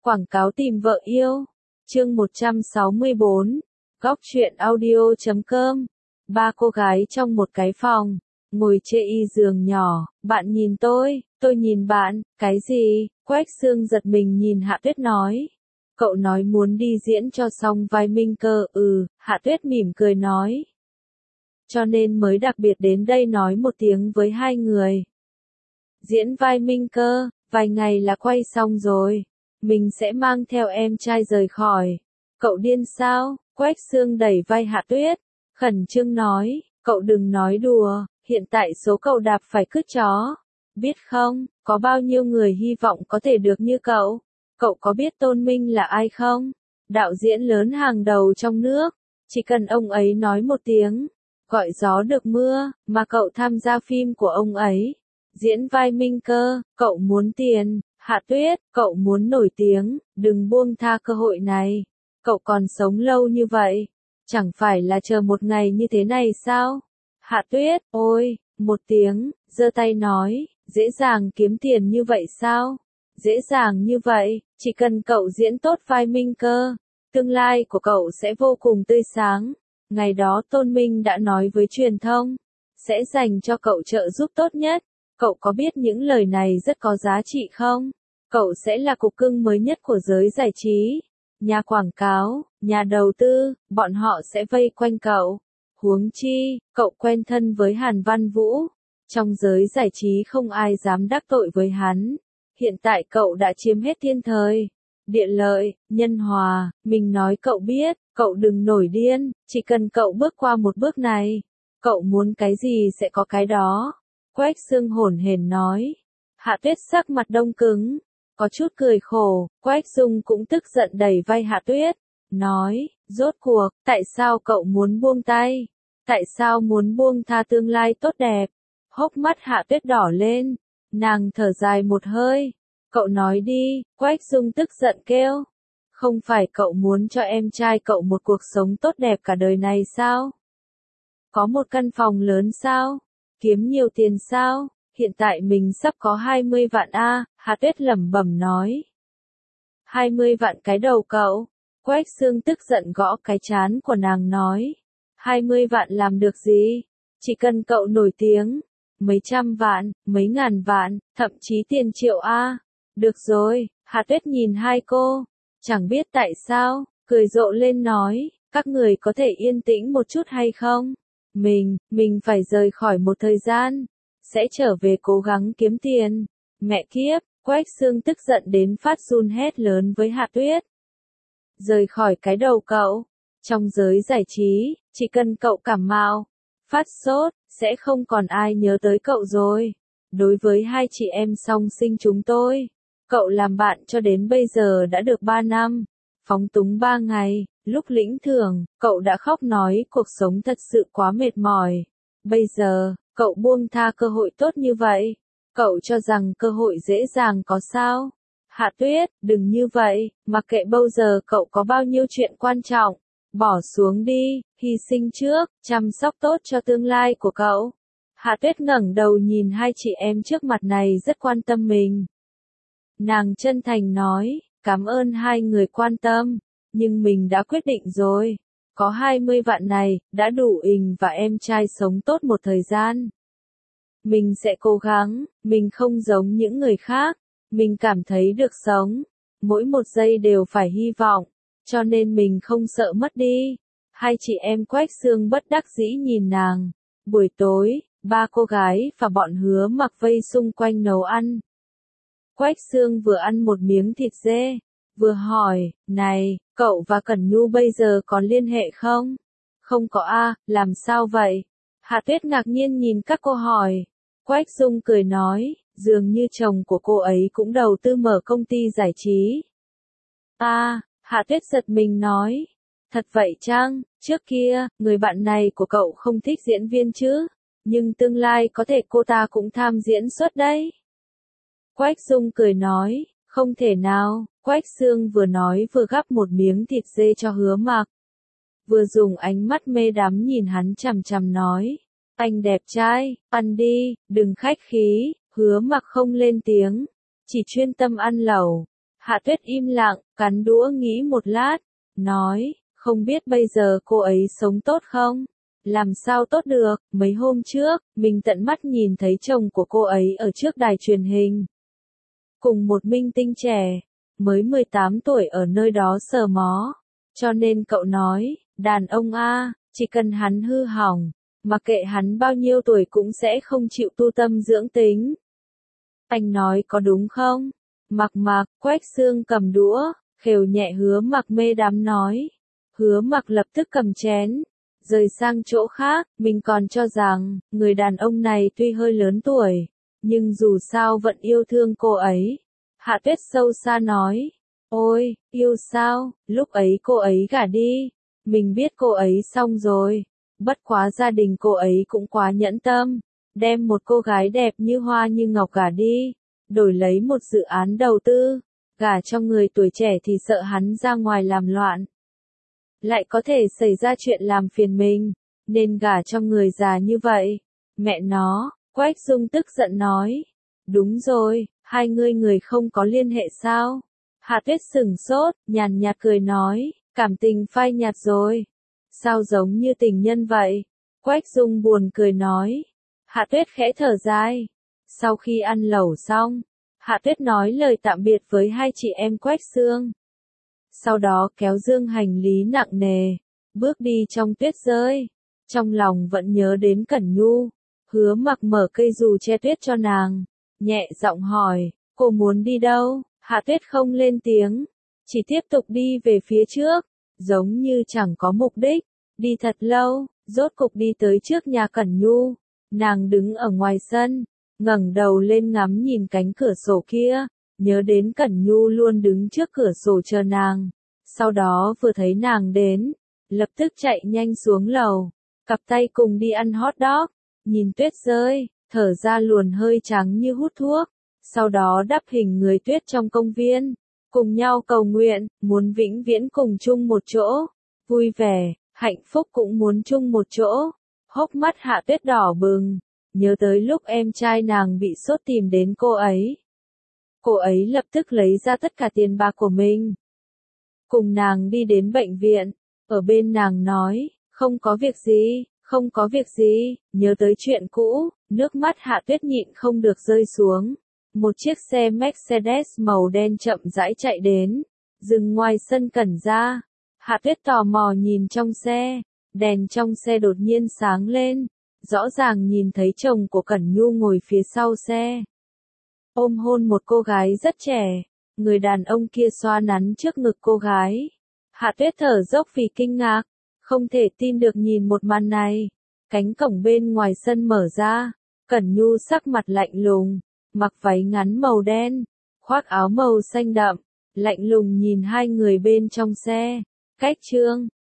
Quảng cáo tìm vợ yêu. Chương 164. Góc truyện audio.com. Ba cô gái trong một cái phòng, ngồi chê y giường nhỏ, bạn nhìn tôi nhìn bạn, cái gì? Quách Sương giật mình nhìn Hạ Tuyết nói. Cậu nói muốn đi diễn cho xong vai Minh Cơ, Hạ Tuyết mỉm cười nói. Cho nên mới đặc biệt đến đây nói một tiếng với hai người. Diễn vai Minh Cơ, vài ngày là quay xong rồi. Mình sẽ mang theo em trai rời khỏi. Cậu điên sao? Quách Sương đẩy vai Hạ Tuyết, khẩn trương nói, cậu đừng nói đùa, hiện tại số cậu đạp phải cứt chó. Biết không, có bao nhiêu người hy vọng có thể được như cậu. Cậu có biết Tôn Minh là ai không? Đạo diễn lớn hàng đầu trong nước. Chỉ cần ông ấy nói một tiếng, gọi gió được mưa, mà cậu tham gia phim của ông ấy. Diễn vai Minh Cơ, cậu muốn tiền. Hạ Tuyết, cậu muốn nổi tiếng, đừng buông tha cơ hội này. Cậu còn sống lâu như vậy, chẳng phải là chờ một ngày như thế này sao? Hạ Tuyết, ôi, một tiếng, giơ tay nói, dễ dàng kiếm tiền như vậy sao? Dễ dàng như vậy, chỉ cần cậu diễn tốt vai Minh Cơ, tương lai của cậu sẽ vô cùng tươi sáng. Ngày đó Tôn Minh đã nói với truyền thông, sẽ dành cho cậu trợ giúp tốt nhất. Cậu có biết những lời này rất có giá trị không? Cậu sẽ là cục cưng mới nhất của giới giải trí. Nhà quảng cáo, nhà đầu tư, bọn họ sẽ vây quanh cậu. Huống chi, cậu quen thân với Hàn Văn Vũ. Trong giới giải trí không ai dám đắc tội với hắn. Hiện tại cậu đã chiếm hết thiên thời, địa lợi, nhân hòa. Mình nói cậu biết, cậu đừng nổi điên. Chỉ cần cậu bước qua một bước này, cậu muốn cái gì sẽ có cái đó. Quách Sương hổn hển nói. Hạ Tuyết sắc mặt đông cứng, có chút cười khổ. Quách Dung cũng tức giận đẩy vai Hạ Tuyết, nói, rốt cuộc, tại sao cậu muốn buông tay? Tại sao muốn buông tha tương lai tốt đẹp? Hốc mắt Hạ Tuyết đỏ lên, nàng thở dài một hơi. Cậu nói đi, Quách Dung tức giận kêu. Không phải cậu muốn cho em trai cậu một cuộc sống tốt đẹp cả đời này sao? Có một căn phòng lớn sao? Kiếm nhiều tiền sao? Hiện tại mình sắp có 20 vạn a, Hạ Tuyết lẩm bẩm nói. 20 vạn cái đầu cậu. Quách Sương tức giận gõ cái trán của nàng nói. 20 vạn làm được gì? Chỉ cần cậu nổi tiếng. Mấy trăm vạn, mấy ngàn vạn, thậm chí tiền triệu a. Được rồi, Hạ Tuyết nhìn hai cô. Chẳng biết tại sao, cười rộ lên nói. Các người có thể yên tĩnh một chút hay không? Mình phải rời khỏi một thời gian. Sẽ trở về cố gắng kiếm tiền. Mẹ kiếp, Quách Sương tức giận đến phát run hét lớn với Hạ Tuyết. Rời khỏi cái đầu cậu. Trong giới giải trí, chỉ cần cậu cảm mạo, phát sốt, sẽ không còn ai nhớ tới cậu rồi. Đối với hai chị em song sinh chúng tôi, cậu làm bạn cho đến bây giờ đã được 3 năm. Phóng túng 3 ngày, lúc lĩnh thưởng, cậu đã khóc nói cuộc sống thật sự quá mệt mỏi. Bây giờ, cậu buông tha cơ hội tốt như vậy. Cậu cho rằng cơ hội dễ dàng có sao? Hạ Tuyết, đừng như vậy, mặc kệ bao giờ cậu có bao nhiêu chuyện quan trọng. Bỏ xuống đi, hy sinh trước, chăm sóc tốt cho tương lai của cậu. Hạ Tuyết ngẩng đầu nhìn hai chị em trước mặt này rất quan tâm mình. Nàng chân thành nói, cảm ơn hai người quan tâm, nhưng mình đã quyết định rồi. Có 20 vạn này, đã đủ Ình và em trai sống tốt một thời gian. Mình sẽ cố gắng, mình không giống những người khác. Mình cảm thấy được sống. Mỗi một giây đều phải hy vọng. Cho nên mình không sợ mất đi. Hai chị em Quách Sương bất đắc dĩ nhìn nàng. Buổi tối, ba cô gái và bọn Hứa Mặc vây xung quanh nấu ăn. Quách Sương vừa ăn một miếng thịt dê, vừa hỏi, này, cậu và Cẩn Nhu bây giờ còn liên hệ không? Không có a, làm sao vậy? Hạ Tuyết ngạc nhiên nhìn các cô hỏi. Quách Dung cười nói, dường như chồng của cô ấy cũng đầu tư mở công ty giải trí. Hạ Tuyết giật mình nói. Thật vậy chăng? Trước kia, người bạn này của cậu không thích diễn viên chứ? Nhưng tương lai có thể cô ta cũng tham diễn xuất đấy. Quách Dung cười nói, không thể nào. Quách Sương vừa nói vừa gắp một miếng thịt dê cho Hứa Mặc. Vừa dùng ánh mắt mê đắm nhìn hắn chằm chằm nói. Anh đẹp trai, ăn đi, đừng khách khí. Hứa Mặc không lên tiếng, chỉ chuyên tâm ăn lẩu. Hạ Tuyết im lặng, cắn đũa nghĩ một lát, nói, không biết bây giờ cô ấy sống tốt không? Làm sao tốt được, mấy hôm trước, mình tận mắt nhìn thấy chồng của cô ấy ở trước đài truyền hình. Cùng một minh tinh trẻ, mới 18 tuổi ở nơi đó sờ mó. Cho nên cậu nói, đàn ông a, chỉ cần hắn hư hỏng, mặc kệ hắn bao nhiêu tuổi cũng sẽ không chịu tu tâm dưỡng tính. Anh nói có đúng không? Mặc, Quách Xương cầm đũa, khều nhẹ Hứa Mặc mê đắm nói. Hứa Mặc lập tức cầm chén, rời sang chỗ khác, mình còn cho rằng, người đàn ông này tuy hơi lớn tuổi, nhưng dù sao vẫn yêu thương cô ấy. Hạ Tuyết sâu xa nói, ôi, yêu sao, lúc ấy cô ấy gả đi, mình biết cô ấy xong rồi, bất quá gia đình cô ấy cũng quá nhẫn tâm, đem một cô gái đẹp như hoa như ngọc gả đi, đổi lấy một dự án đầu tư, gả cho người tuổi trẻ thì sợ hắn ra ngoài làm loạn. Lại có thể xảy ra chuyện làm phiền mình, nên gả cho người già như vậy. Mẹ nó, Quách Dung tức giận nói. Đúng rồi, hai người không có liên hệ sao? Hạ Tuyết sửng sốt, nhàn nhạt cười nói, cảm tình phai nhạt rồi. Sao giống như tình nhân vậy? Quách Dung buồn cười nói. Hạ Tuyết khẽ thở dài. Sau khi ăn lẩu xong, Hạ Tuyết nói lời tạm biệt với hai chị em Quách Xương. Sau đó kéo dương hành lý nặng nề, bước đi trong tuyết rơi. Trong lòng vẫn nhớ đến Cẩn Nhu, Hứa Mặc mở cây dù che tuyết cho nàng, nhẹ giọng hỏi, cô muốn đi đâu? Hạ Tuyết không lên tiếng, chỉ tiếp tục đi về phía trước, giống như chẳng có mục đích, đi thật lâu, rốt cục đi tới trước nhà Cẩn Nhu. Nàng đứng ở ngoài sân, ngẩng đầu lên ngắm nhìn cánh cửa sổ kia, nhớ đến Cẩn Nhu luôn đứng trước cửa sổ chờ nàng. Sau đó vừa thấy nàng đến, lập tức chạy nhanh xuống lầu, cặp tay cùng đi ăn hot dog, nhìn tuyết rơi, thở ra luồn hơi trắng như hút thuốc, sau đó đắp hình người tuyết trong công viên, cùng nhau cầu nguyện, muốn vĩnh viễn cùng chung một chỗ, vui vẻ, hạnh phúc cũng muốn chung một chỗ. Hốc mắt Hạ Tuyết đỏ bừng, nhớ tới lúc em trai nàng bị sốt tìm đến cô ấy. Cô ấy lập tức lấy ra tất cả tiền bạc của mình, cùng nàng đi đến bệnh viện, ở bên nàng nói, không có việc gì, không có việc gì, nhớ tới chuyện cũ, nước mắt Hạ Tuyết nhịn không được rơi xuống. Một chiếc xe Mercedes màu đen chậm rãi chạy đến, dừng ngoài sân Cẩn gia. Hạ Tuyết tò mò nhìn trong xe, đèn trong xe đột nhiên sáng lên, rõ ràng nhìn thấy chồng của Cẩn Nhu ngồi phía sau xe. Ôm hôn một cô gái rất trẻ, người đàn ông kia xoa nắn trước ngực cô gái. Hạ Tuyết thở dốc vì kinh ngạc, không thể tin được nhìn một màn này. Cánh cổng bên ngoài sân mở ra, Cẩn Nhu sắc mặt lạnh lùng, mặc váy ngắn màu đen, khoác áo màu xanh đậm, lạnh lùng nhìn hai người bên trong xe. Cách Trương